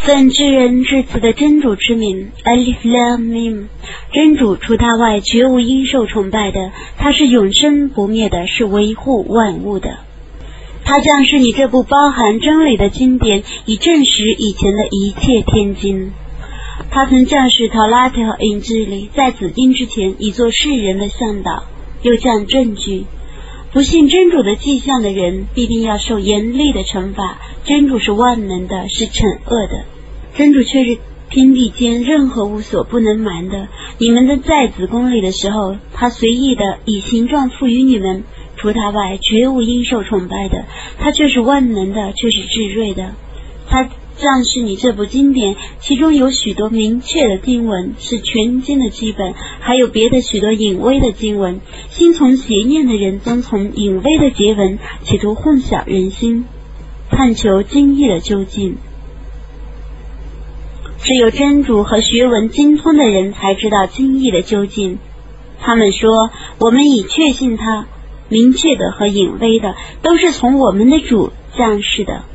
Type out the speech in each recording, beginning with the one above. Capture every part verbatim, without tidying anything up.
奉至人至此的真主之名 Alif Lam Mim， 真主除他外绝无应受崇拜的，他是永生不灭的，是维护万物的。他将是你这部包含真理的经典，以证实以前的一切天经。他曾降世陶拉特和引智里，在此经之前以作世人的向导，又降证据。不信真主的迹象的人必定要受严厉的惩罚。真主是万能的，是惩恶的。真主却是天地间任何物所不能瞒的。你们的在子宫里的时候，他随意的以形状赋予你们，除他外绝无应受崇拜的，他却是万能的，却是至睿的。他降示你这部经典，其中有许多明确的经文，是全经的基本，还有别的许多隐微的经文。心从邪念的人遵从隐微的结文，企图混淆人心，探求经义的究竟。只有真主和学问精通的人才知道经义的究竟。他们说，我们已确信他，明确的和隐微的都是从我们的主降世的。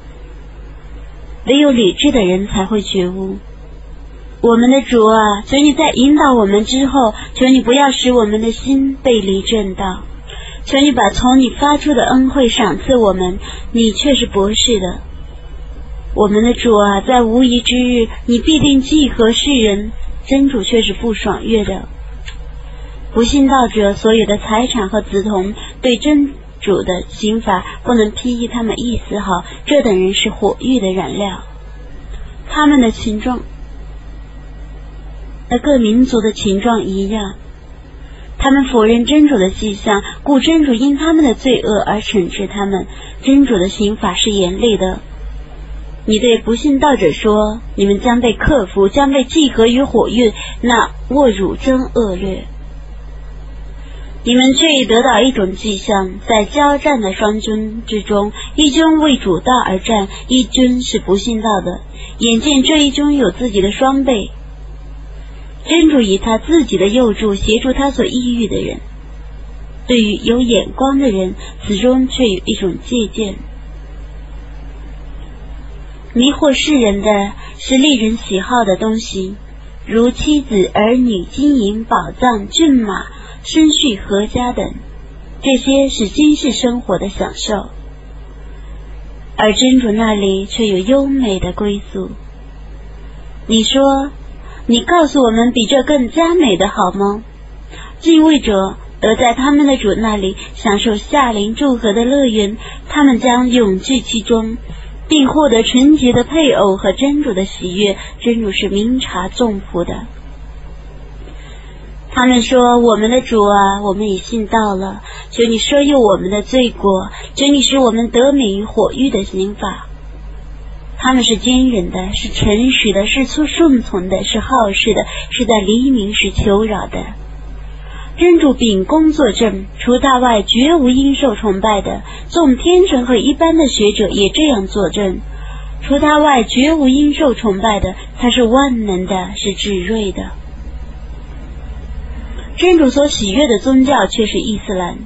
唯有理智的人才会觉悟。我们的主啊，求你在引导我们之后，求你不要使我们的心背离正道，求你把从你发出的恩惠赏赐我们，你却是博士的。我们的主啊，在无疑之日，你必定济和世人，真主却是不爽悦的。不信道者所有的财产和子童，对真主的刑罚不能裨益他们一丝毫，这等人是火狱的燃料。他们的情状和各民族的情状一样，他们否认真主的迹象，故真主因他们的罪恶而惩治他们。真主的刑罚是严厉的。你对不信道者说，你们将被克服，将被祭合于火狱，那卧辱真恶劣。你们却已得到一种迹象，在交战的双军之中，一军为主道而战，一军是不信道的。眼见这一军有自己的双倍，真主以他自己的佑助协助他所抑郁的人。对于有眼光的人，此中却有一种借鉴。迷惑世人的是令人喜好的东西，如妻子、儿女、金银、宝藏、骏马、生畜、阖家等，这些是今世生活的享受，而真主那里却有优美的归宿。你说，你告诉我们比这更加美的好吗？敬畏者得在他们的主那里享受夏临祝贺的乐园，他们将永居其中，并获得纯洁的配偶和真主的喜悦。真主是明察众仆的。他们说，我们的主啊，我们已信道了，求你赦宥我们的罪过，求你使我们得免于火狱的刑罚。他们是坚忍的，是诚实的，是顺从的，是好事的，是在黎明时求饶的。真主秉公作证，除他外绝无应受崇拜的。众天神和一般的学者也这样作证，除他外绝无应受崇拜的，他是万能的，是至睿的。真主所喜悦的宗教却是伊斯兰。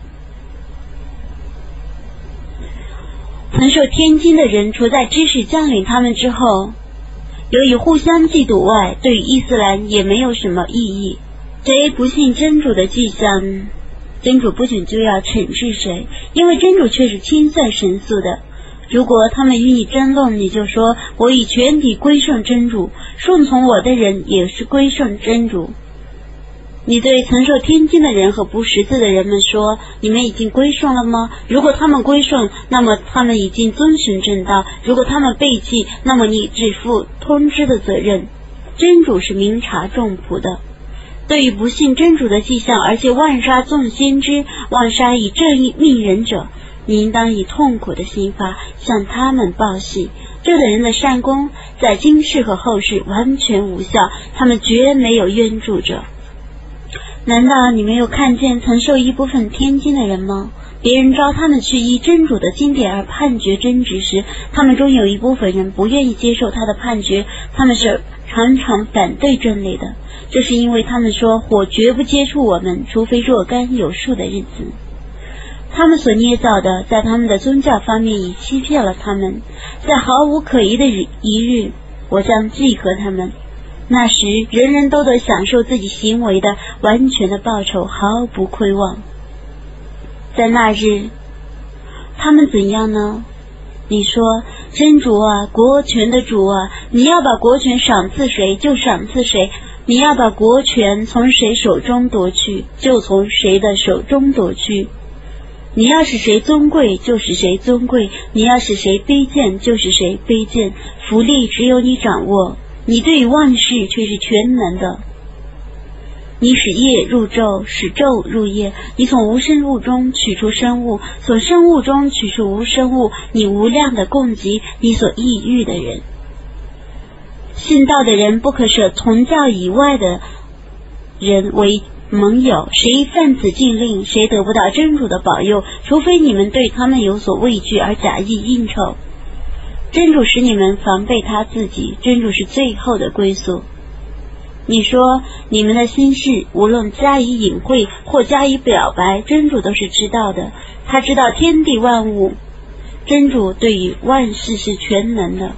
曾受天经的人，除在知识降临他们之后，由于互相嫉妒外，对于伊斯兰也没有什么意义。谁不信真主的迹象，真主不仅就要惩治谁，因为真主却是清算神速的。如果他们与你争论，你就说，我已全体归顺真主，顺从我的人也是归顺真主。你对曾受天经的人和不识字的人们说，你们已经归顺了吗？如果他们归顺，那么他们已经遵循正道；如果他们背弃，那么你只负通知的责任。真主是明察众仆的。对于不信真主的迹象，而且妄杀众先知，妄杀以正义命人者，你应当以痛苦的刑罚向他们报喜。这等人的善功在今世和后世完全无效，他们绝没有援助者。难道你没有看见曾受一部分天经的人吗？别人召他们去依真主的经典而判决真执时，他们中有一部分人不愿意接受他的判决，他们是常常反对真理的。这是因为他们说，火绝不接触我们，除非若干有数的日子。 他们所捏造的，在他们的宗教方面已欺骗了他们，在毫无可疑的一日，我将祭革他们。那时人人都得享受自己行为的完全的报酬，毫不亏望。在那日他们怎样呢？你说，真主啊，国权的主啊，你要把国权赏赐谁就赏赐谁，你要把国权从谁手中夺去就从谁的手中夺去，你要使谁尊贵就使谁尊贵，你要使谁卑贱就使谁卑贱，福利只有你掌握，你对于万事却是全能的。你使夜入昼，使昼入夜，你从无生物中取出生物，从生物中取出无生物，你无量的供给你所抑郁的人。信道的人不可舍从教以外的人为盟友，谁犯此禁令，谁得不到真主的保佑，除非你们对他们有所畏惧而假意应酬。真主使你们防备他自己，真主是最后的归宿。你说你们的心事无论加以隐晦或加以表白，真主都是知道的，他知道天地万物，真主对于万事是全能的。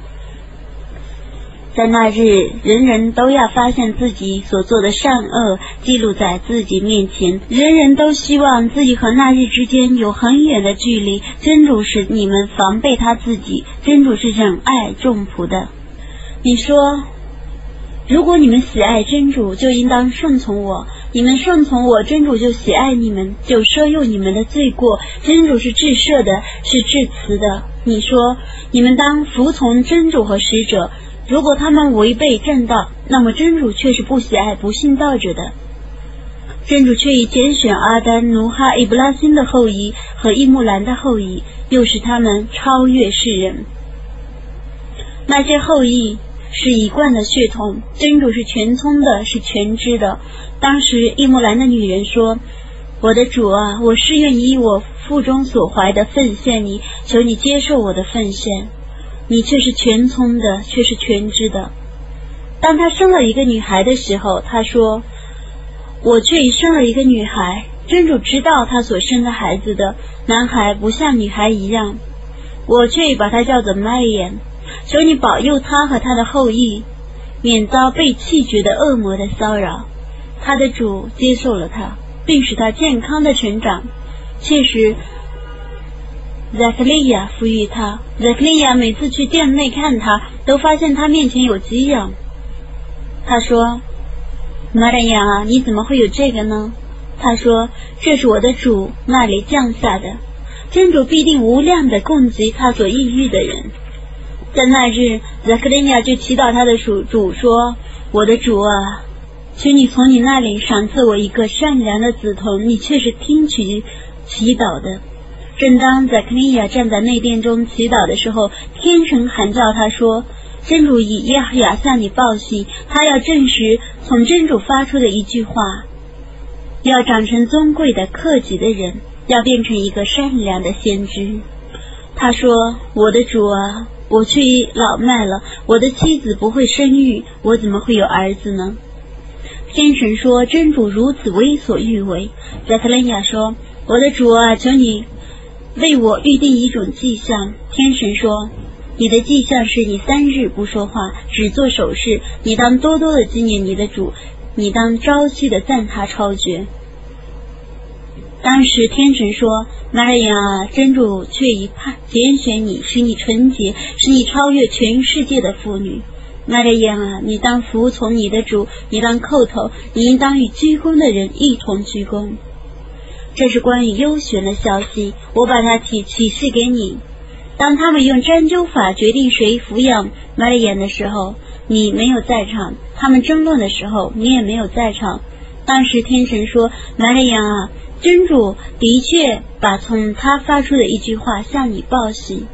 在那日，人人都要发现自己所做的善恶记录在自己面前，人人都希望自己和那日之间有很远的距离，真主使你们防备他自己，真主是忍爱众仆的。你说，如果你们喜爱真主，就应当顺从我，你们顺从我，真主就喜爱你们，就赦宥你们的罪过，真主是至赦的，是至慈的。你说，你们当服从真主和使者，如果他们违背正道，那么真主却是不喜爱不信道者的。真主却已拣选阿丹、努哈、伊布拉辛的后裔和伊木兰的后裔，又使他们超越世人。那些后裔是一贯的血统，真主是全聪的，是全知的。当时伊木兰的女人说，我的主啊，我誓愿以我腹中所怀的奉献你，求你接受我的奉献。你却是全聪的，却是全知的。当他生了一个女孩的时候，他说，我却已生了一个女孩，真主知道他所生的孩子的男孩不像女孩一样，我却已把他叫做麦眼，求你保佑他和他的后裔，免遭被弃绝的恶魔的骚扰。他的主接受了他，并使他健康的成长。确实扎克利亚抚育他，扎克利亚每次去店内看他，都发现他面前有给养。他说，玛利亚啊，你怎么会有这个呢？他说，这是我的主那里降下的，真主必定无量的供给他所抑郁的人。在那日，扎克利亚就祈祷他的主主说，我的主啊，求你从你那里赏赐我一个善良的子童，你却是听取祈祷的。正当扎克利亚站在内殿中祈祷的时候，天神喊叫他说，真主以耶和雅向你报信，他要证实从真主发出的一句话，要长成尊贵的克己的人，要变成一个善良的先知。他说，我的主啊，我却已老迈了，我的妻子不会生育，我怎么会有儿子呢？天神说，真主如此为所欲为。扎克利亚说，我的主啊，求你为我预定一种迹象。天神说，你的迹象是你三日不说话，只做手势，你当多多的纪念你的主，你当朝夕的赞他超绝。当时天神说，玛利亚啊，真主却已派拣选你，使你纯洁，使你超越全世界的妇女。玛利亚啊，你当服从你的主，你当叩头，你应当与鞠躬的人一同鞠躬。这是关于优选的消息，我把它启启示给你。当他们用占阄法决定谁抚养玛利亚的时候，你没有在场；他们争论的时候，你也没有在场。当时天神说，玛利亚啊，真主的确把从他发出的一句话向你报喜。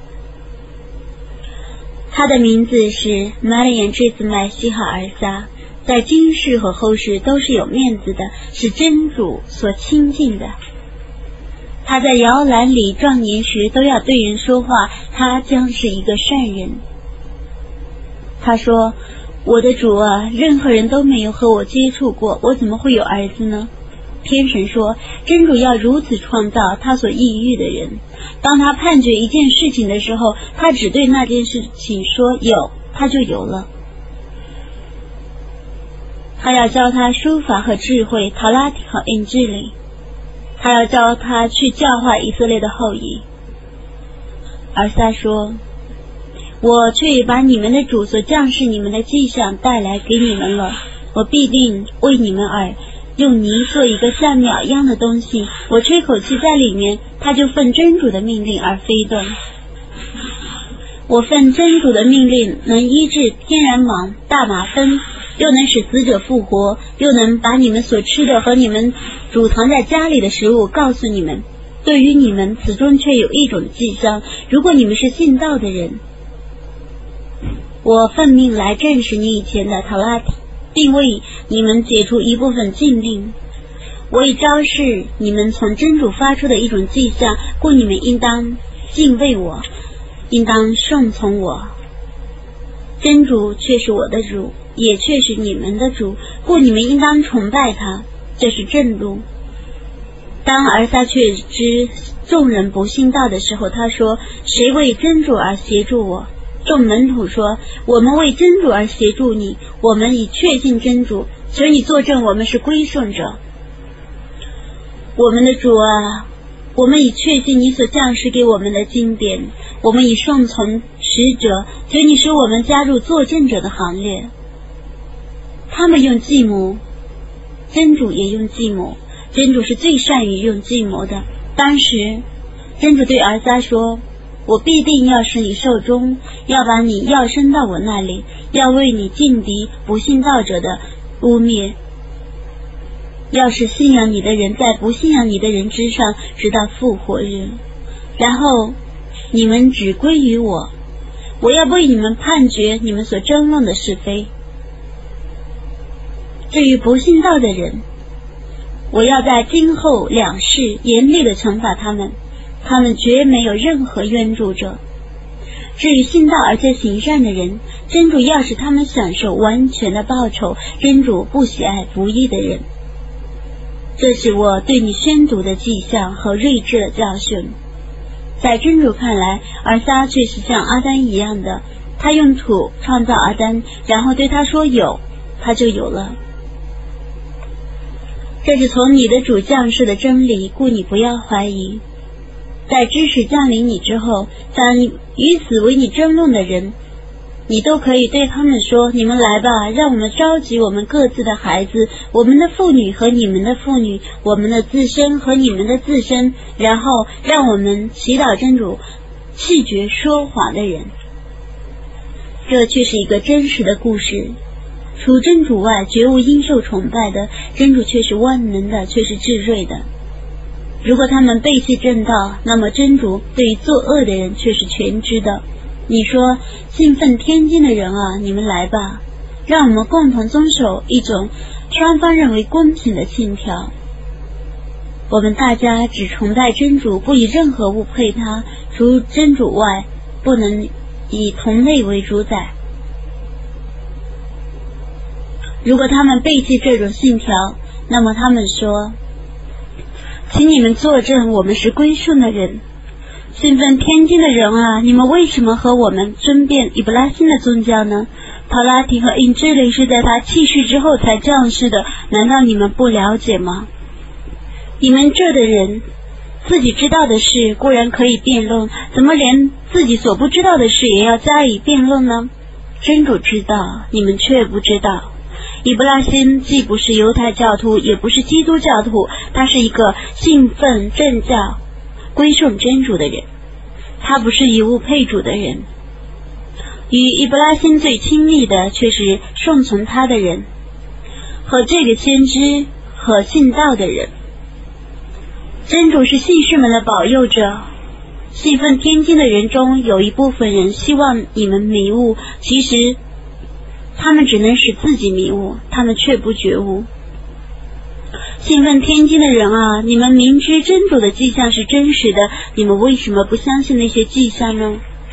他的名字是玛利亚这次麦西哈尔撒，在今世和后世都是有面子的，是真主所亲近的。他在摇篮里壮年时都要对人说话，他将是一个善人。他说，我的主啊，任何人都没有和我接触过，我怎么会有儿子呢？ 天神说，真主要如此创造他所抑郁的人，当他判决一件事情的时候，他只对那件事情说有，他就有了。他要教他书法和智慧，陶拉提和印智力，他要教他去教化以色列的后裔。而撒说，我却把你们的主所降示你们的迹象带来给你们了，我必定为你们而用泥做一个像鸟一样的东西，我吹口气在里面，它就奉真主的命令而飞动。我奉真主的命令能医治天然盲、大麻风，又能使死者复活，又能把你们所吃的和你们储藏在家里的食物告诉你们。对于你们，此中却有一种迹象，如果你们是信道的人，我奉命来证实你以前的陶拉提，并为你们解除一部分禁令。我已昭示你们从真主发出的一种迹象，故你们应当敬畏我，应当顺从我。真主却是我的主，也却是你们的主，故你们应当崇拜他，这是正路。当尔撒确知众人不信道的时候，他说，谁为真主而协助我？众门徒说，我们为真主而协助你，我们已确信真主，求你作证我们是归顺者。我们的主啊，我们已确信你所降示给我们的经典，我们已顺从使者，求你使我们加入作证者的行列。他们用计谋，真主也用计谋，真主是最善于用计谋的。当时真主对尔撒说，我必定要使你受终，要把你要升到我那里，要为你劲敌不信道者的污蔑，要使信仰你的人在不信仰你的人之上，直到复活日。然后你们只归于我，我要为你们判决你们所争论的是非。至于不信道的人，我要在今后两世严厉地惩罚他们，他们绝没有任何援助者。至于信道而且行善的人，真主要使他们享受完全的报酬，真主不喜爱不义的人。这是我对你宣读的迹象和睿智的教训。在真主看来，尔撒却是像阿丹一样的，他用土创造阿丹，然后对他说有，他就有了。这是从你的主降世的真理，故你不要怀疑。在知识降临你之后，将与此为你争论的人，你都可以对他们说，你们来吧，让我们召集我们各自的孩子，我们的妇女和你们的妇女，我们的自身和你们的自身，然后让我们祈祷真主弃绝说谎的人。这却是一个真实的故事，除真主外绝无应受崇拜的，真主却是万能的，却是至睿的。如果他们背弃正道，那么真主对于作恶的人却是全知的。你说，信奉天经的人啊，你们来吧，让我们共同遵守一种双方认为公平的信条。我们大家只崇拜真主，不以任何物配他，除真主外，不能以同类为主宰。如果他们背弃这种信条，那么他们说，请你们作证我们是归顺的人。信奉天经的人啊，你们为什么和我们争辩伊布拉辛的宗教呢？陶拉提和印智力是在他去世之后才降世的，难道你们不了解吗？你们这的人自己知道的事固然可以辩论，怎么连自己所不知道的事也要加以辩论呢？真主知道，你们却不知道。伊布拉辛既不是犹太教徒，也不是基督教徒，他是一个信奉正教、归顺真主的人，他不是以物配主的人。与伊布拉辛最亲密的却是顺从他的人和这个先知和信道的人。真主是信士们的保佑者，信奉天经的人中有一部分人希望你们迷悟，其实他们只能使自己迷悟，他们却不觉悟。信奉天经的人啊，你们明知真主的迹象是真实的，你们为什么不相信那些迹象呢？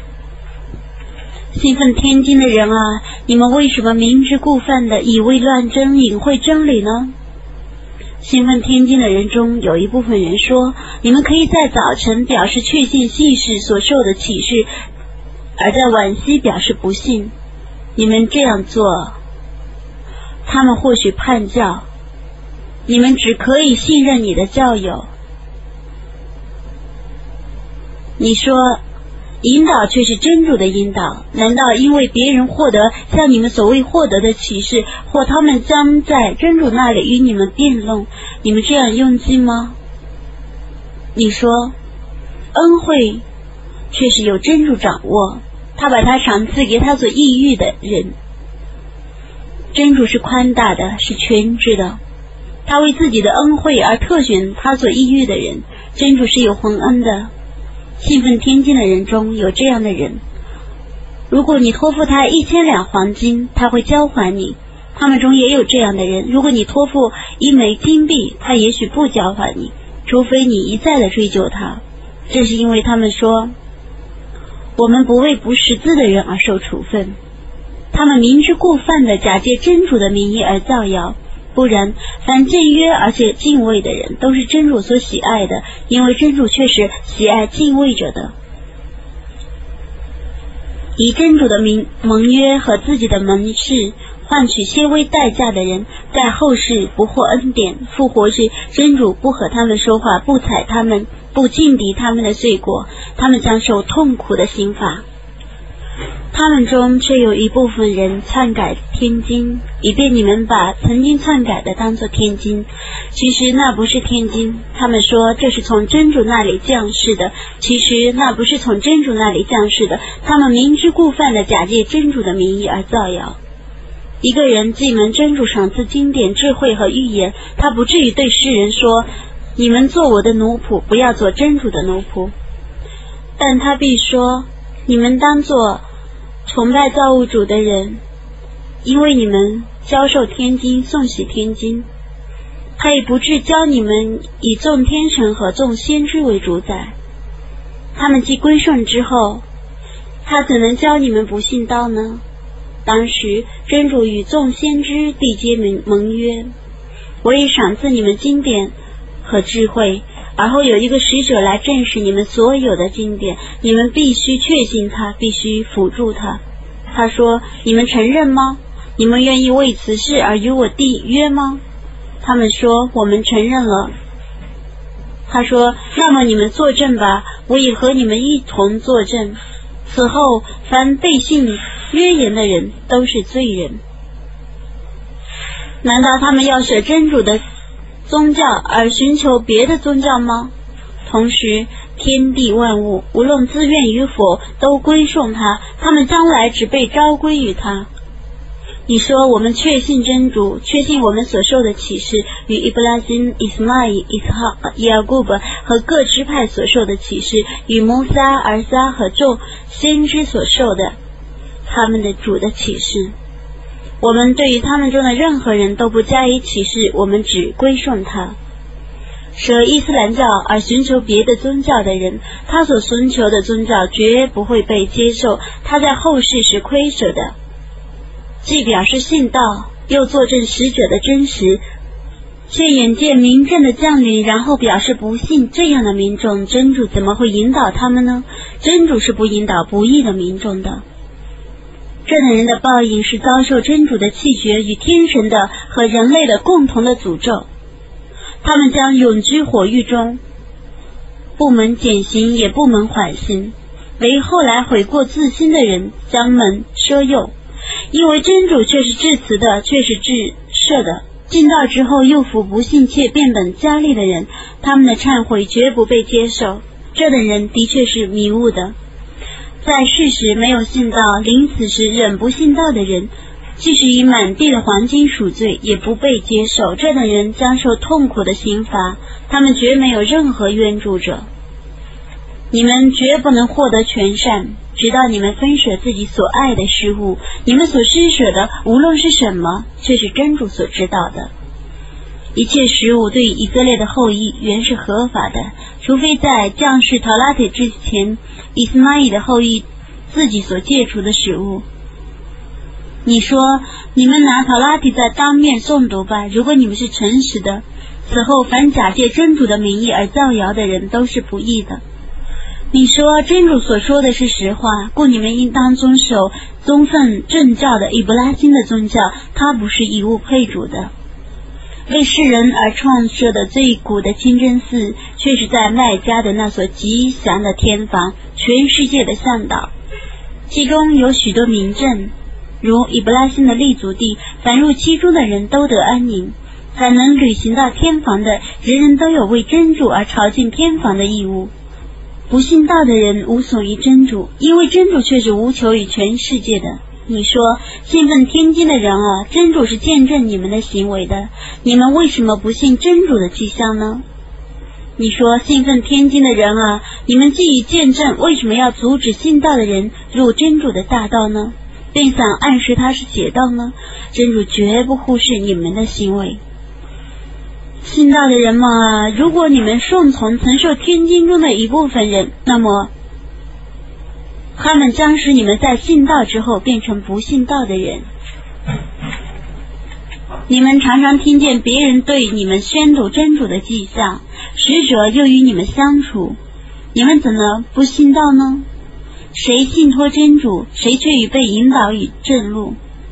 信奉天经的人啊，你们为什么明知故犯的以为乱真，隐晦真理呢？ 兴奋天经的人中有一部分人说，你们可以在早晨表示确信信士所受的启示，而在晚夕表示不信。你们这样做，他们或许叛教，你们只可以信任你的教友。你说引导却是真主的引导，难道因为别人获得像你们所谓获得的启示，或他们将在真主那里与你们辩论，你们这样用计吗？你说恩惠却是由真主掌握，他把它赏赐给他所抑郁的人。真主是宽大的，是全知的，他为自己的恩惠而特选他所抑郁的人。真主是有宏恩的，兴奋天经的人中有这样的人，如果你托付他一千两黄金，他会交还你。他们中也有这样的人，如果你托付一枚金币，他也许不交还你，除非你一再的追究他。这是因为他们说，我们不为不识字的人而受处分。他们明知故犯的假借真主的名义而造谣，不然凡僭约而且敬畏的人都是真主所喜爱的，因为真主却是喜爱敬畏者的。以真主的名盟约和自己的盟誓换取些微代价的人，在后世不获恩典，复活时真主不和他们说话，不睬他们，不尽抵他们的罪过，他们将受痛苦的刑罚。他们中却有一部分人篡改天经，以便你们把曾经篡改的当作天经，其实那不是天经。他们说这是从真主那里降世的，其实那不是从真主那里降世的。他们明知故犯的假借真主的名义而造谣。一个人既蒙真主赏赐经典、智慧和预言，他不至于对世人说，你们做我的奴仆，不要做真主的奴仆，但他必说，你们当作崇拜造物主的人，因为你们教授天经，诵习天经。他也不至教你们以众天神和众先知为主宰，他们既归顺之后，他怎能教你们不信道呢？当时真主与众先知缔结盟约，我已赏赐你们经典和智慧，而后有一个使者来证实你们所有的经典，你们必须确信他，必须辅助他。他说，你们承认吗？你们愿意为此事而与我缔约吗？他们说，我们承认了。他说，那么你们作证吧，我已和你们一同作证。此后凡背信约言的人都是罪人。难道他们要舍真主的宗教而寻求别的宗教吗？同时天地万物无论自愿与否都归顺他，他们将来只被召归于他。你说我们确信真主，确信我们所受的启示与伊布拉辛、伊斯玛仪、伊斯哈、雅古伯和各支派所受的启示与摩撒、尔撒和众先知所受的他们的主的启示。我们对于他们中的任何人都不加以启示，我们只归顺他。舍伊斯兰教而寻求别的宗教的人，他所寻求的宗教绝不会被接受，他在后世是亏舍的。既表示信道，又作证使者的真实，却眼见明证的降临，然后表示不信，这样的民众，真主怎么会引导他们呢？真主是不引导不义的民众的。这等人的报应是遭受真主的气绝与天神的和人类的共同的诅咒，他们将永居火狱中，不蒙减刑也不蒙缓刑，唯后来悔过自新的人将蒙赦宥。因为真主却是至慈的，却是至赦的。进道之后又服不信且变本加厉的人，他们的忏悔绝不被接受。这等人的确是迷雾的。在世时没有信道，临死时仍不信道的人，即使以满地的黄金赎罪，也不被接受。这等人将受痛苦的刑罚，他们绝没有任何援助者。你们绝不能获得全善，直到你们分舍自己所爱的事物，你们所施舍的无论是什么，却是真主所知道的。一切食物对以色列的后裔原是合法的，除非在降世陶拉铁之前，以斯玛仪的后裔自己所戒除的食物。你说，你们拿陶拉铁在当面诵读吧，如果你们是诚实的， 此后凡假借真主的名义而造谣的人都是不义的。你说真主所说的是实话，故你们应当遵守宗分正教的伊布拉辛的宗教，他不是以物配主的。为世人而创设的最古的清真寺，却是在麦加的那所吉祥的天房，全世界的向导，其中有许多名镇，如伊布拉辛的立足地，凡入其中的人都得安宁。凡能旅行到天房的，人人都有为真主而朝觐天房的义务。不信道的人无所于真主，因为真主却是无求于全世界的。你说信奉天经的人啊，真主是见证你们的行为的，你们为什么不信真主的迹象呢？你说信奉天经的人啊，你们既已见证，为什么要阻止信道的人入真主的大道呢？并想暗示他是邪道呢？真主绝不忽视你们的行为。信道的人们啊，如果你们顺从曾受天经中的一部分人，那么他们将使你们在信道之后变成不信道的人。你们常常听见别人对你们宣读真主的迹象，使者又与你们相处，你们怎能不信道呢？谁信托真主，谁却已被引导于正路。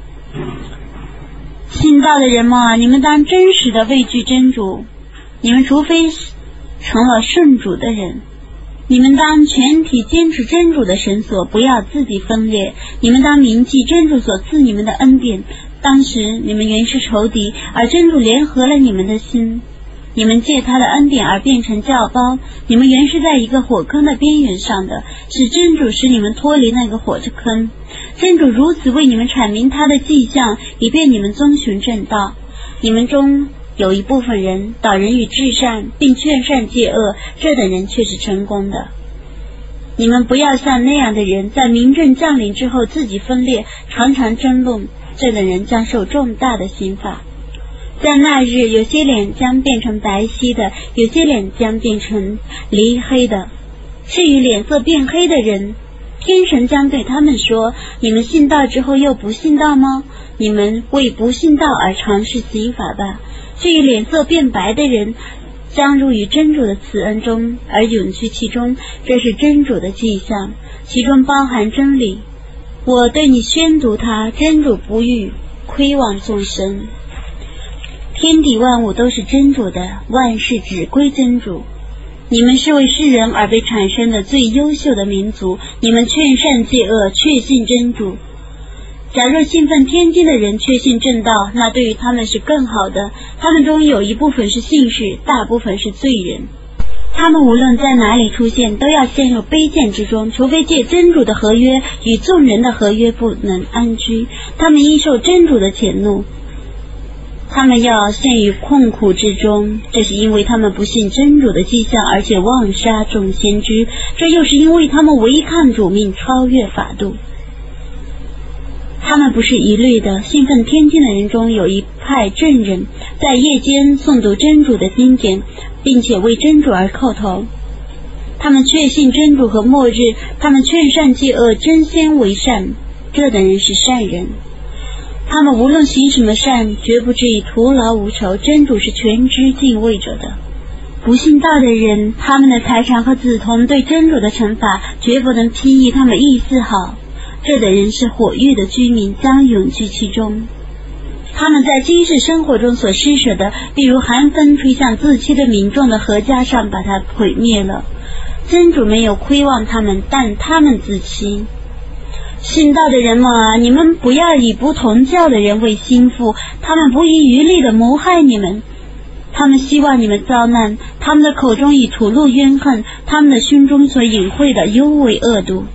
信道的人们啊，你们当真实的畏惧真主，你们除非成了顺主的人，你们当全体坚持真主的绳索，不要自己分裂。你们当铭记真主所赐你们的恩典，当时你们原是仇敌，而真主联合了你们的心，你们借他的恩典而变成教胞，你们原是在一个火坑的边缘上的，是真主使你们脱离那个火坑。真主如此为你们阐明他的迹象，以便你们遵循正道。你们中有一部分人导人与至善，并劝善戒恶，这等人却是成功的。你们不要像那样的人，在明正降临之后自己分裂，常常争论，这等人将受重大的刑罚。在那日，有些脸将变成白皙的，有些脸将变成黧黑的。至于脸色变黑的人，天神将对他们说：你们信道之后又不信道吗？你们为不信道而尝试刑罚吧。至于脸色变白的人，将入于真主的慈恩中，而永居其中，这是真主的迹象，其中包含真理。我对你宣读它，真主不欲亏望众生。天地万物都是真主的，万事只归真主。你们是为世人而被产生的最优秀的民族，你们劝善戒恶，确信真主。假若信奉天经的人确信正道，那对于他们是更好的。他们中有一部分是信士，大部分是罪人。他们无论在哪里出现，都要陷入卑贱之中，除非借真主的合约与众人的合约，不能安居。他们应受真主的谴怒，他们要陷于困苦之中，这是因为他们不信真主的迹象，而且妄杀众先知，这又是因为他们违抗主命，超越法度。他们不是一律的，信奉天经的人中有一派正人，在夜间诵读真主的经典，并且为真主而叩头。他们确信真主和末日，他们劝善戒恶，争先为善，这等人是善人。他们无论行什么善，绝不至于徒劳无酬，真主是全知敬畏者的。不信道的人，他们的财产和子童对真主的惩罚，绝不能轻易他们意思好。这等人是火狱的居民，将永居其中。他们在今世生活中所施舍的，例如寒风吹向自欺的民众的禾稼上，把它毁灭了。真主没有亏望他们，但他们自欺。信道的人们啊，你们不要以不同教的人为心腹，他们不遗余力地谋害你们，他们希望你们遭难，他们的口中已吐露怨恨，他们的心中所隐晦的尤为恶毒。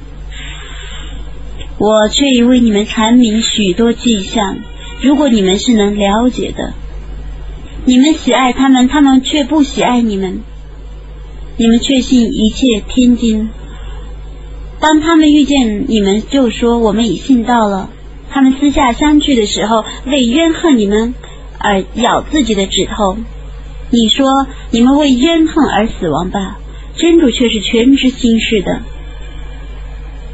我却已为你们阐明许多迹象，如果你们是能了解的。你们喜爱他们，他们却不喜爱你们。你们确信一切天经，当他们遇见你们，就说我们已信道了。他们私下相聚的时候，为怨恨你们而咬自己的指头。你说你们为怨恨而死亡吧，真主却是全知心事的。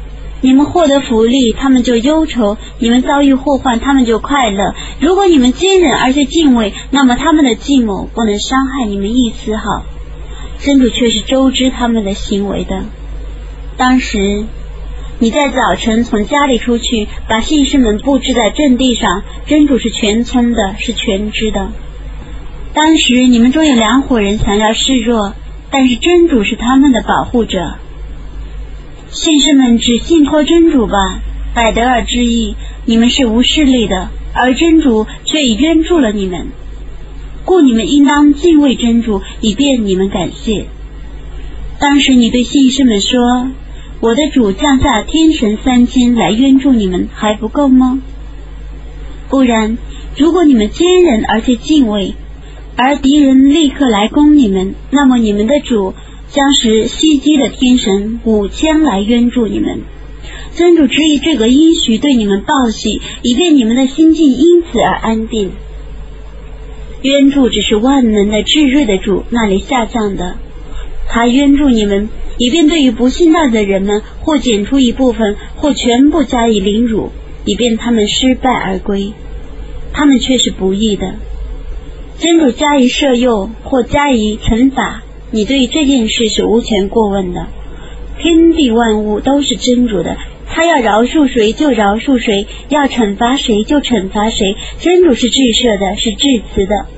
你们获得福利，他们就忧愁；你们遭遇祸患，他们就快乐。如果你们坚忍而且敬畏，那么他们的计谋不能伤害你们一丝毫。真主却是周知他们的行为的。当时你在早晨从家里出去，把信士们布置在阵地上，真主是全聪的，是全知的。当时你们中有两伙人想要示弱，但是真主是他们的保护者。信士们只信托真主吧，百得尔之意，你们是无势力的，而真主却已援助了你们，故你们应当敬畏真主，以便你们感谢。当时你对信士们说，我的主降下天神三千来援助你们，还不够吗？不然，如果你们坚忍而且敬畏，而敌人立刻来攻你们，那么你们的主将使袭击的天神五千来援助你们。真主只以这个应许对你们报喜，以便你们的心境因此而安定。援助只是万能的至睿的主那里下降的，他援助你们，以便对于不信道的人们或减出一部分，或全部加以凌辱，以便他们失败而归。他们却是不义的。真主加以赦宥或加以惩罚，你对这件事是无权过问的。天地万物都是真主的，他要饶恕谁就饶恕谁，要惩罚谁就惩罚谁。真主是至赦的，是至慈的。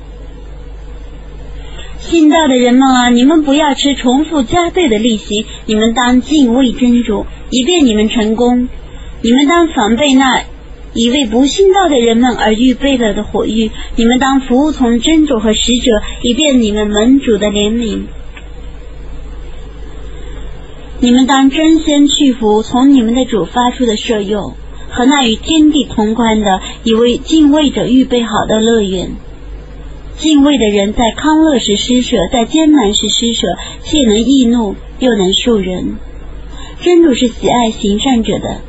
信道的人们啊，你们不要吃重复加倍的利息，你们当敬畏真主，以便你们成功。你们当防备那以为不信道的人们而预备了的火狱，你们当服从真主和使者，以便你们蒙主的怜悯。你们当争先去服从你们的主发出的赦宥，和那与天地同宽的以为敬畏者预备好的乐园。敬畏的人在康乐时施舍，在艰难时施舍，既能易怒又能恕人。真主是喜爱行善者的。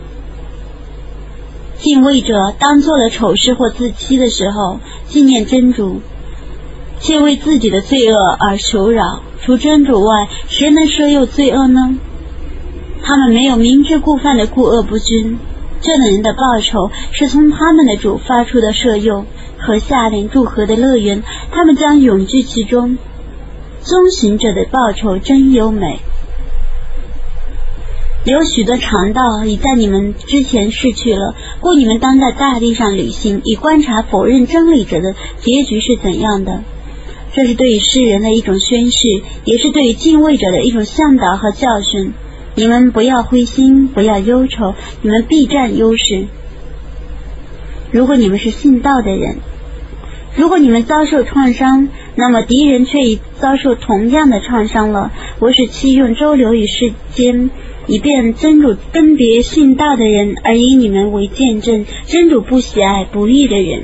敬畏者当做了丑事或自欺的时候，纪念真主，却为自己的罪恶而求饶。除真主外，谁能赦宥罪恶呢？他们没有明知故犯的故恶不均，这等人的报酬是从他们的主发出的赦宥和下令祝贺的乐园，他们将永居其中。遵行者的报酬真优美。有许多常道已在你们之前逝去了，故你们当在大地上旅行，以观察否认真理者的结局是怎样的。这是对于世人的一种宣示，也是对于敬畏者的一种向导和教训。你们不要灰心，不要忧愁，你们必占优势。如果你们是信道的人，如果你们遭受创伤，那么敌人却已遭受同样的创伤了。我使其用周流于世间，以便真主分别信道的人，而以你们为见证。真主不喜爱不义的人，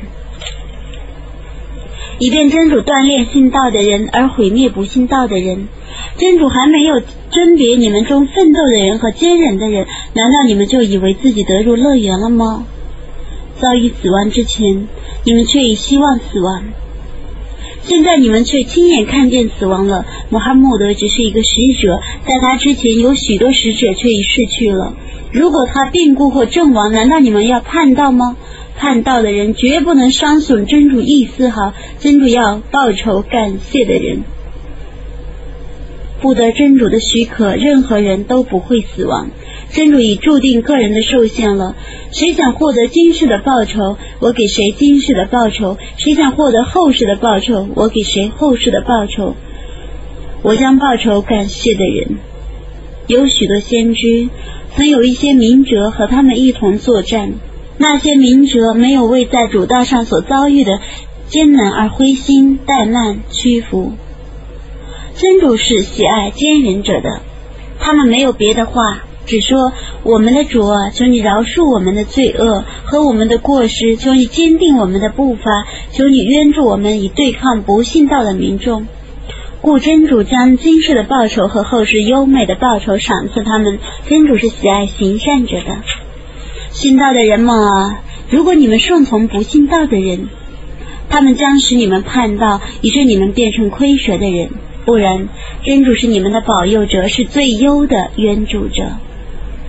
以便真主锻炼信道的人，而毁灭不信道的人。真主还没有甄别你们中奋斗的人和坚忍的人，难道你们就以为自己得入乐园了吗？遭遇死亡之前，你们却已希望死亡，现在你们却亲眼看见死亡了。穆罕默德只是一个使者，在他之前有许多使者却已逝去了。如果他病故或阵亡，难道你们要叛道吗？叛道的人绝不能伤损真主一丝毫，真主要报酬感谢的人。不得真主的许可，任何人都不会死亡。真主已注定个人的受限了，谁想获得今世的报酬，我给谁今世的报酬；谁想获得后世的报酬，我给谁后世的报酬。我将报酬感谢的人。有许多先知，曾有一些明哲和他们一同作战，那些明哲没有为在主道上所遭遇的艰难而灰心怠慢屈服。真主是喜爱坚忍者的，他们没有别的话，只说我们的主啊，求你饶恕我们的罪恶和我们的过失，求你坚定我们的步伐，求你援助我们以对抗不信道的民众。故真主将今世的报酬和后世优美的报酬赏赐他们。真主是喜爱行善者的。信道的人们啊，如果你们顺从不信道的人，他们将使你们叛道，以致你们变成亏折的人。不然，真主是你们的保佑者，是最优的援助者。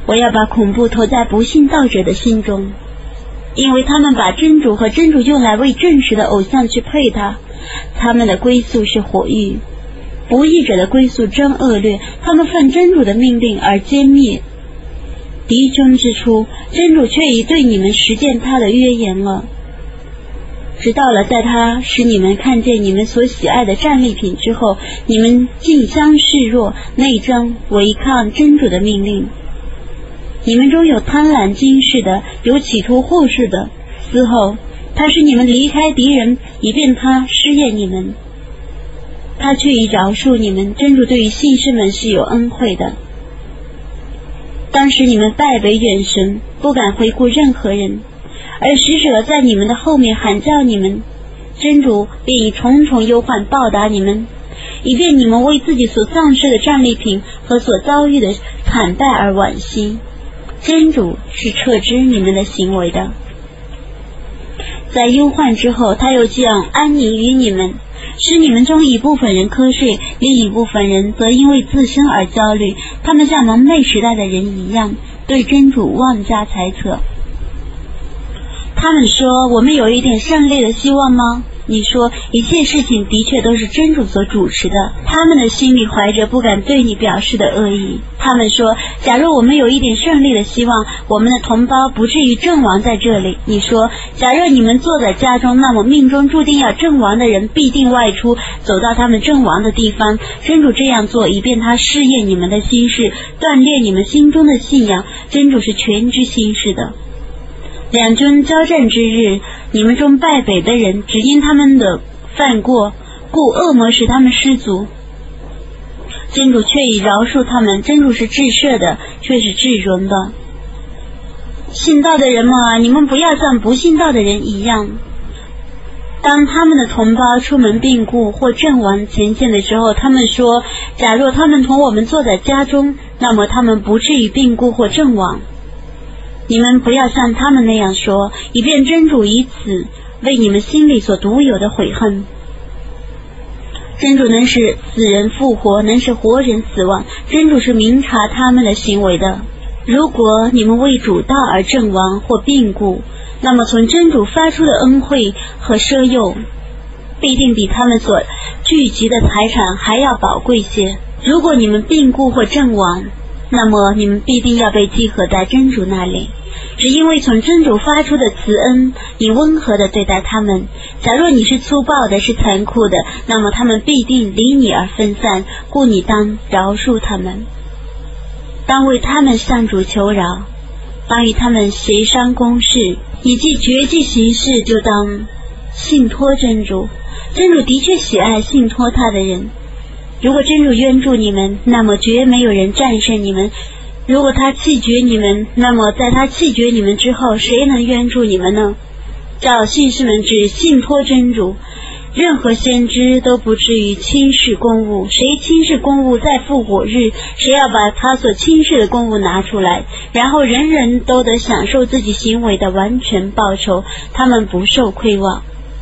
我要把恐怖投在不信道者的心中，因为他们把真主和真主用来为证实的偶像去配他，他们的归宿是火狱。不义者的归宿真恶劣，他们犯真主的命令而歼灭敌中之初，真主却已对你们实践他的约言了。直到了在他使你们看见你们所喜爱的战利品之后，你们竞相示弱，内争违抗真主的命令。你们中有贪婪惊世的，有企图护士的，嗣后他使你们离开敌人，以便他试验你们。他却已饶恕你们，真主对于信士们是有恩惠的。当时你们拜北远神，不敢回顾任何人，而使者在你们的后面喊叫你们，真主便以重重忧患报答你们，以便你们为自己所丧失的战利品和所遭遇的惨败而惋惜。真主是撤知你们的行为的。在忧患之后，他又将安宁于你们，使你们中一部分人瞌睡，另一部分人则因为自身而焦虑，他们像蒙昧时代的人一样，对真主妄加猜测。他们说，我们有一点胜利的希望吗？你说，一切事情的确都是真主所主持的。他们的心里怀着不敢对你表示的恶意。他们说，假如我们有一点胜利的希望，我们的同胞不至于阵亡在这里。你说，假若你们坐在家中，那么命中注定要阵亡的人必定外出，走到他们阵亡的地方。真主这样做，以便他试验你们的心事，锻炼你们心中的信仰。真主是全知心事的。两军交战之日，你们中败北的人只因他们的犯过，故恶魔使他们失足，真主却已饶恕他们。真主是至赦的，却是至荣的。信道的人们啊，你们不要像不信道的人一样，当他们的同胞出门病故或阵亡前线的时候，他们说，假若他们同我们坐在家中，那么他们不至于病故或阵亡。你们不要像他们那样说，以便真主以此为你们心里所独有的悔恨。真主能使死人复活，能使活人死亡，真主是明察他们的行为的。如果你们为主道而阵亡或病故，那么从真主发出的恩惠和赦宥，必定比他们所聚集的财产还要宝贵些。如果你们病故或阵亡，那么你们必定要被集合在真主那里，只因为从真主发出的慈恩，以温和地对待他们。假若你是粗暴的，是残酷的，那么他们必定离你而分散，故你当饶恕他们，当为他们向主求饶，当与他们协商公事。你既决计行事，就当信托真主。真主的确喜爱信托他的人。如果真主援助你们，那么绝没有人战胜你们；如果他弃绝你们，那么在他弃绝你们之后，谁能援助你们呢？照信士们只信托真主，任何先知都不至于轻视公务。谁轻视公务，在复活日，谁要把他所轻视的公务拿出来，然后人人都得享受自己行为的完全报酬，他们不受亏望。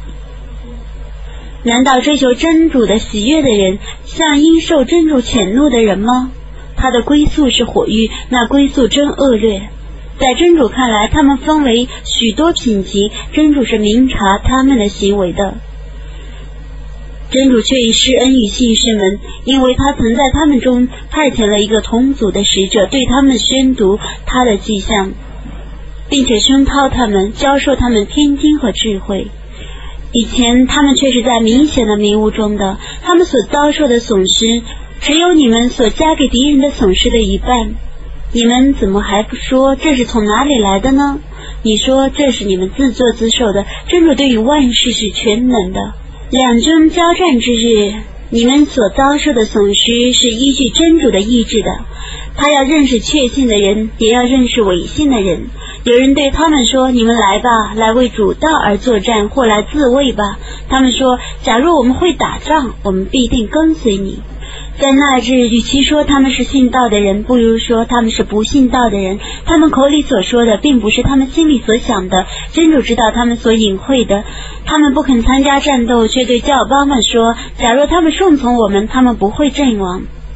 难道追求真主的喜悦的人像因受真主谴怒的人吗？他的归宿是火狱，那归宿真恶劣。在真主看来，他们分为许多品级，真主是明察他们的行为的。真主却已施恩于信士们，因为他曾在他们中派遣了一个同族的使者，对他们宣读他的迹象，并且熏陶他们，教授他们天经和智慧。以前他们却是在明显的迷雾中的，他们所遭受的损失只有你们所加给敌人的损失的一半。你们怎么还不说这是从哪里来的呢？你说这是你们自作自受的，真主对于万事是全能的。两军交战之日，你们所遭受的损失是依据真主的意志的。他要认识确信的人，也要认识伪信的人。有人对他们说，你们来吧，来为主道而作战，或来自卫吧。他们说，假如我们会打仗，我们必定跟随你。在那日，与其说他们是信道的人，不如说他们是不信道的人。他们口里所说的并不是他们心里所想的，真主知道他们所隐晦的。他们不肯参加战斗，却对教邦们说，假若他们顺从我们，他们不会阵亡。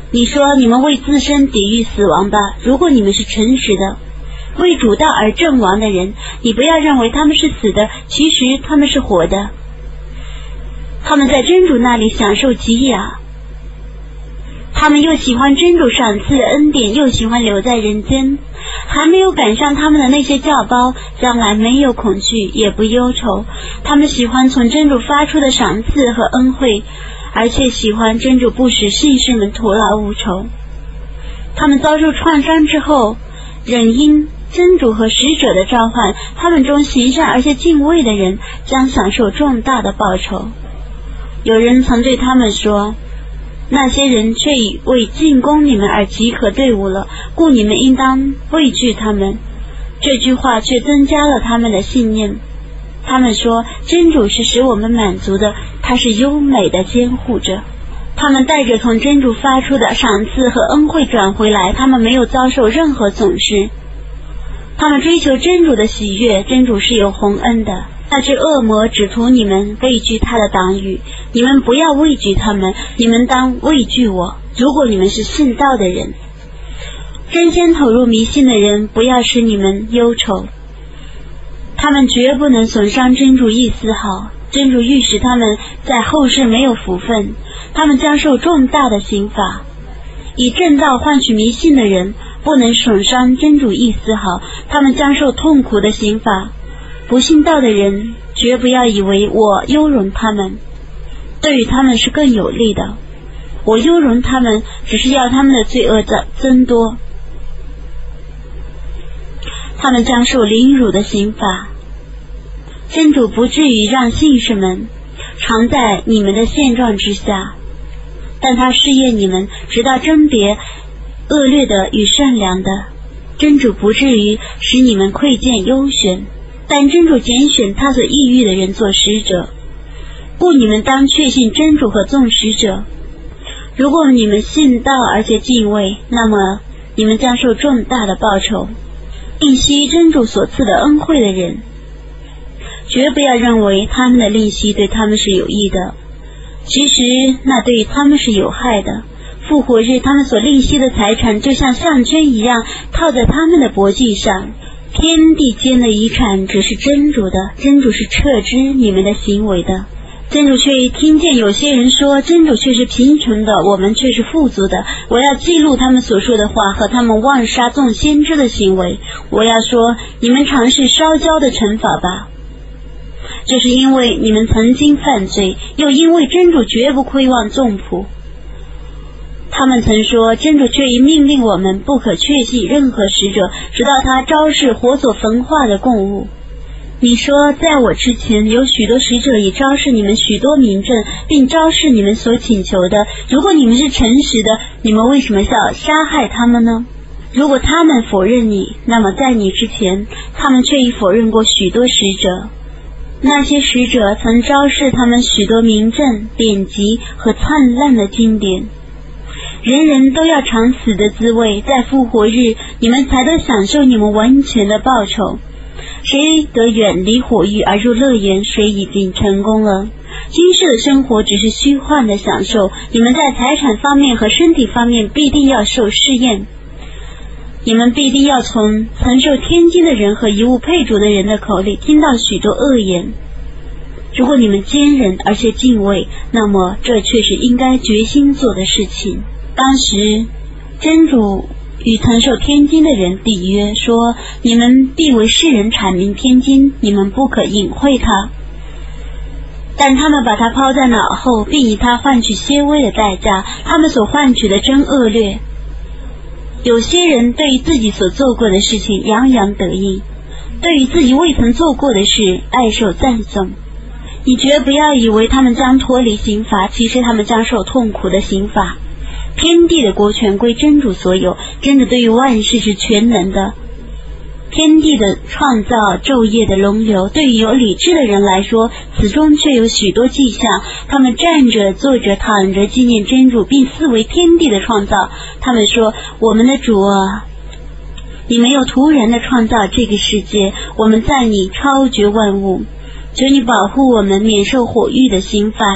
你说你们为自身抵御死亡吧，如果你们是诚实的，为主道而阵亡的人，你不要认为他们是死的，其实他们是活的，他们在真主那里享受极雅，他们又喜欢真主赏赐的恩典，又喜欢留在人间，还没有赶上他们的那些教胞，将来没有恐惧也不忧愁，他们喜欢从真主发出的赏赐和恩惠，而且喜欢真主不使信士们徒劳无酬。他们遭受创伤之后，仍因真主和使者的召唤，他们中行善而且敬畏的人将享受重大的报酬。有人曾对他们说，那些人却已为进攻你们而集合队伍了，故你们应当畏惧他们。这句话却增加了他们的信念。他们说，真主是使我们满足的，他是优美的监护者。他们带着从真主发出的赏赐和恩惠转回来，他们没有遭受任何损失。他们追求真主的喜悦，真主是有洪恩的。那只恶魔只图你们畏惧他的党羽，你们不要畏惧他们，你们当畏惧我，如果你们是信道的人。真心投入迷信的人，不要使你们忧愁，他们绝不能损伤真主一丝毫。真主欲使他们在后世没有福分，他们将受重大的刑罚。以正道换取迷信的人，不能损伤真主一丝毫，他们将受痛苦的刑罚。不信道的人，绝不要以为我优容他们，对于他们是更有利的。我优容他们，只是要他们的罪恶增多，他们将受凌辱的刑罚。真主不至于让信士们常在你们的现状之下，但他试验你们，直到甄别恶劣的与善良的。真主不至于使你们窥见优选，但真主拣选他所抑郁的人做使者，故你们当确信真主和众使者。如果你们信道而且敬畏，那么你们将受重大的报酬。吝惜真主所赐的恩惠的人，绝不要认为他们的吝惜对他们是有益的，其实那对他们是有害的。复活日他们所吝惜的财产，就像项圈一样套在他们的脖颈上。天地间的遗产只是真主的，真主是撤知你们的行为的。真主却听见有些人说，真主却是贫穷的，我们却是富足的。我要记录他们所说的话和他们妄杀众先知的行为。我要说，你们尝试烧焦的惩罚吧，这是因为你们曾经犯罪，又因为真主绝不亏望众仆。他们曾说，真主却已命令我们不可确信任何使者，直到他昭示火所焚化的供物。你说，在我之前有许多使者已昭示你们许多明证，并昭示你们所请求的。如果你们是诚实的，你们为什么要杀害他们呢？如果他们否认你，那么在你之前他们却已否认过许多使者。那些使者曾昭示他们许多明证、典籍和灿烂的经典。人人都要尝死的滋味，在复活日你们才得享受你们完全的报酬。谁得远离火狱而入乐园，谁已经成功了。今世的生活只是虚幻的享受，你们在财产方面和身体方面必定要受试验。你们必定要从曾受天经的人和遗物配主的人的口里听到许多恶言。如果你们坚忍而且敬畏，那么这却是应该决心做的事情。当时真主与曾受天经的人缔约，说，你们必为世人阐明天经，你们不可隐晦它。但他们把它抛在脑后，并以它换取些微的代价，他们所换取的真恶劣。有些人对于自己所做过的事情洋洋得意，对于自己未曾做过的事爱受赞颂。你绝不要以为他们将脱离刑罚，其实他们将受痛苦的刑罚。天地的国权归真主所有，真主对于万事是全能的。天地的创造，昼夜的轮流，对于有理智的人来说，此中却有许多迹象。他们站着、坐着、躺着纪念真主，并思维天地的创造。他们说，我们的主啊，你没有突然的创造这个世界，我们赞你超绝万物，求你保护我们免受火狱的刑罚。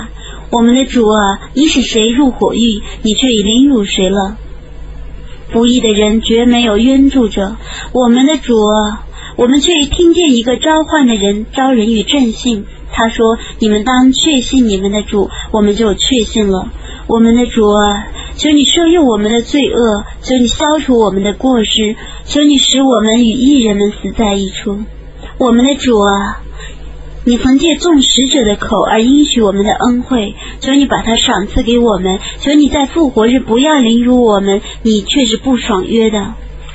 我们的主啊，你使谁入火狱，你却已凌辱谁了。不义的人绝没有冤助者，我们的主啊，我们却听见一个召唤的人招人与正信，他说，你们当确信你们的主，我们就确信了。我们的主啊，求你赦宥我们的罪恶，求你消除我们的过失，求你使我们与义人们死在一处。我们的主啊，你曾借众使者的口而应许我们的恩惠，求你把它赏赐给我们，求你在复活日不要凌辱我们，你却是不爽约的。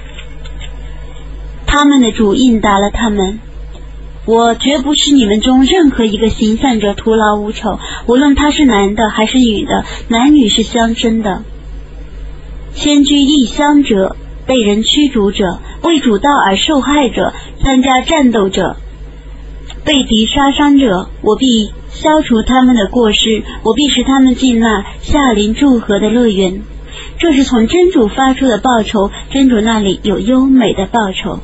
他们的主应答了他们，我绝不是你们中任何一个行善者徒劳无酬，无论他是男的还是女的，男女是相生的。迁居异乡者，被人驱逐者，为主道而受害者，参加战斗者，被敌杀伤者，我必消除他们的过失，我必使他们进那夏临祝贺的乐园。这是从真主发出的报酬，真主那里有优美的报酬。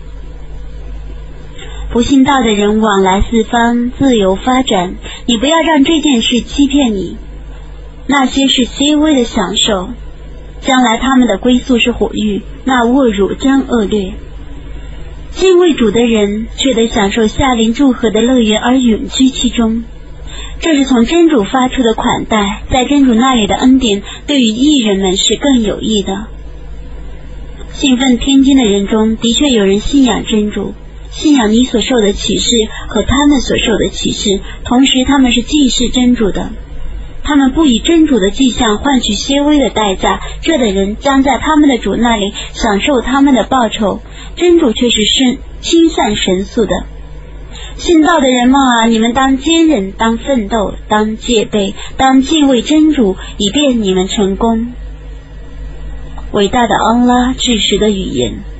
不信道的人往来四方，自由发展，你不要让这件事欺骗你。那些是些微的享受，将来他们的归宿是火狱，那侮辱将恶劣。敬畏主的人却得享受夏临祝贺的乐园而永居其中，这是从真主发出的款待，在真主那里的恩典对于义人们是更有益的。信奉天经的人中的确有人信仰真主，信仰你所受的启示和他们所受的启示，同时他们是祭祀真主的。他们不以真主的迹象换取些微的代价，这等人将在他们的主那里享受他们的报酬，真主却是深亲善神速的。信道的人们啊，你们当坚忍，当奋斗，当戒备，当敬畏真主，以便你们成功。伟大的安拉至实的语言。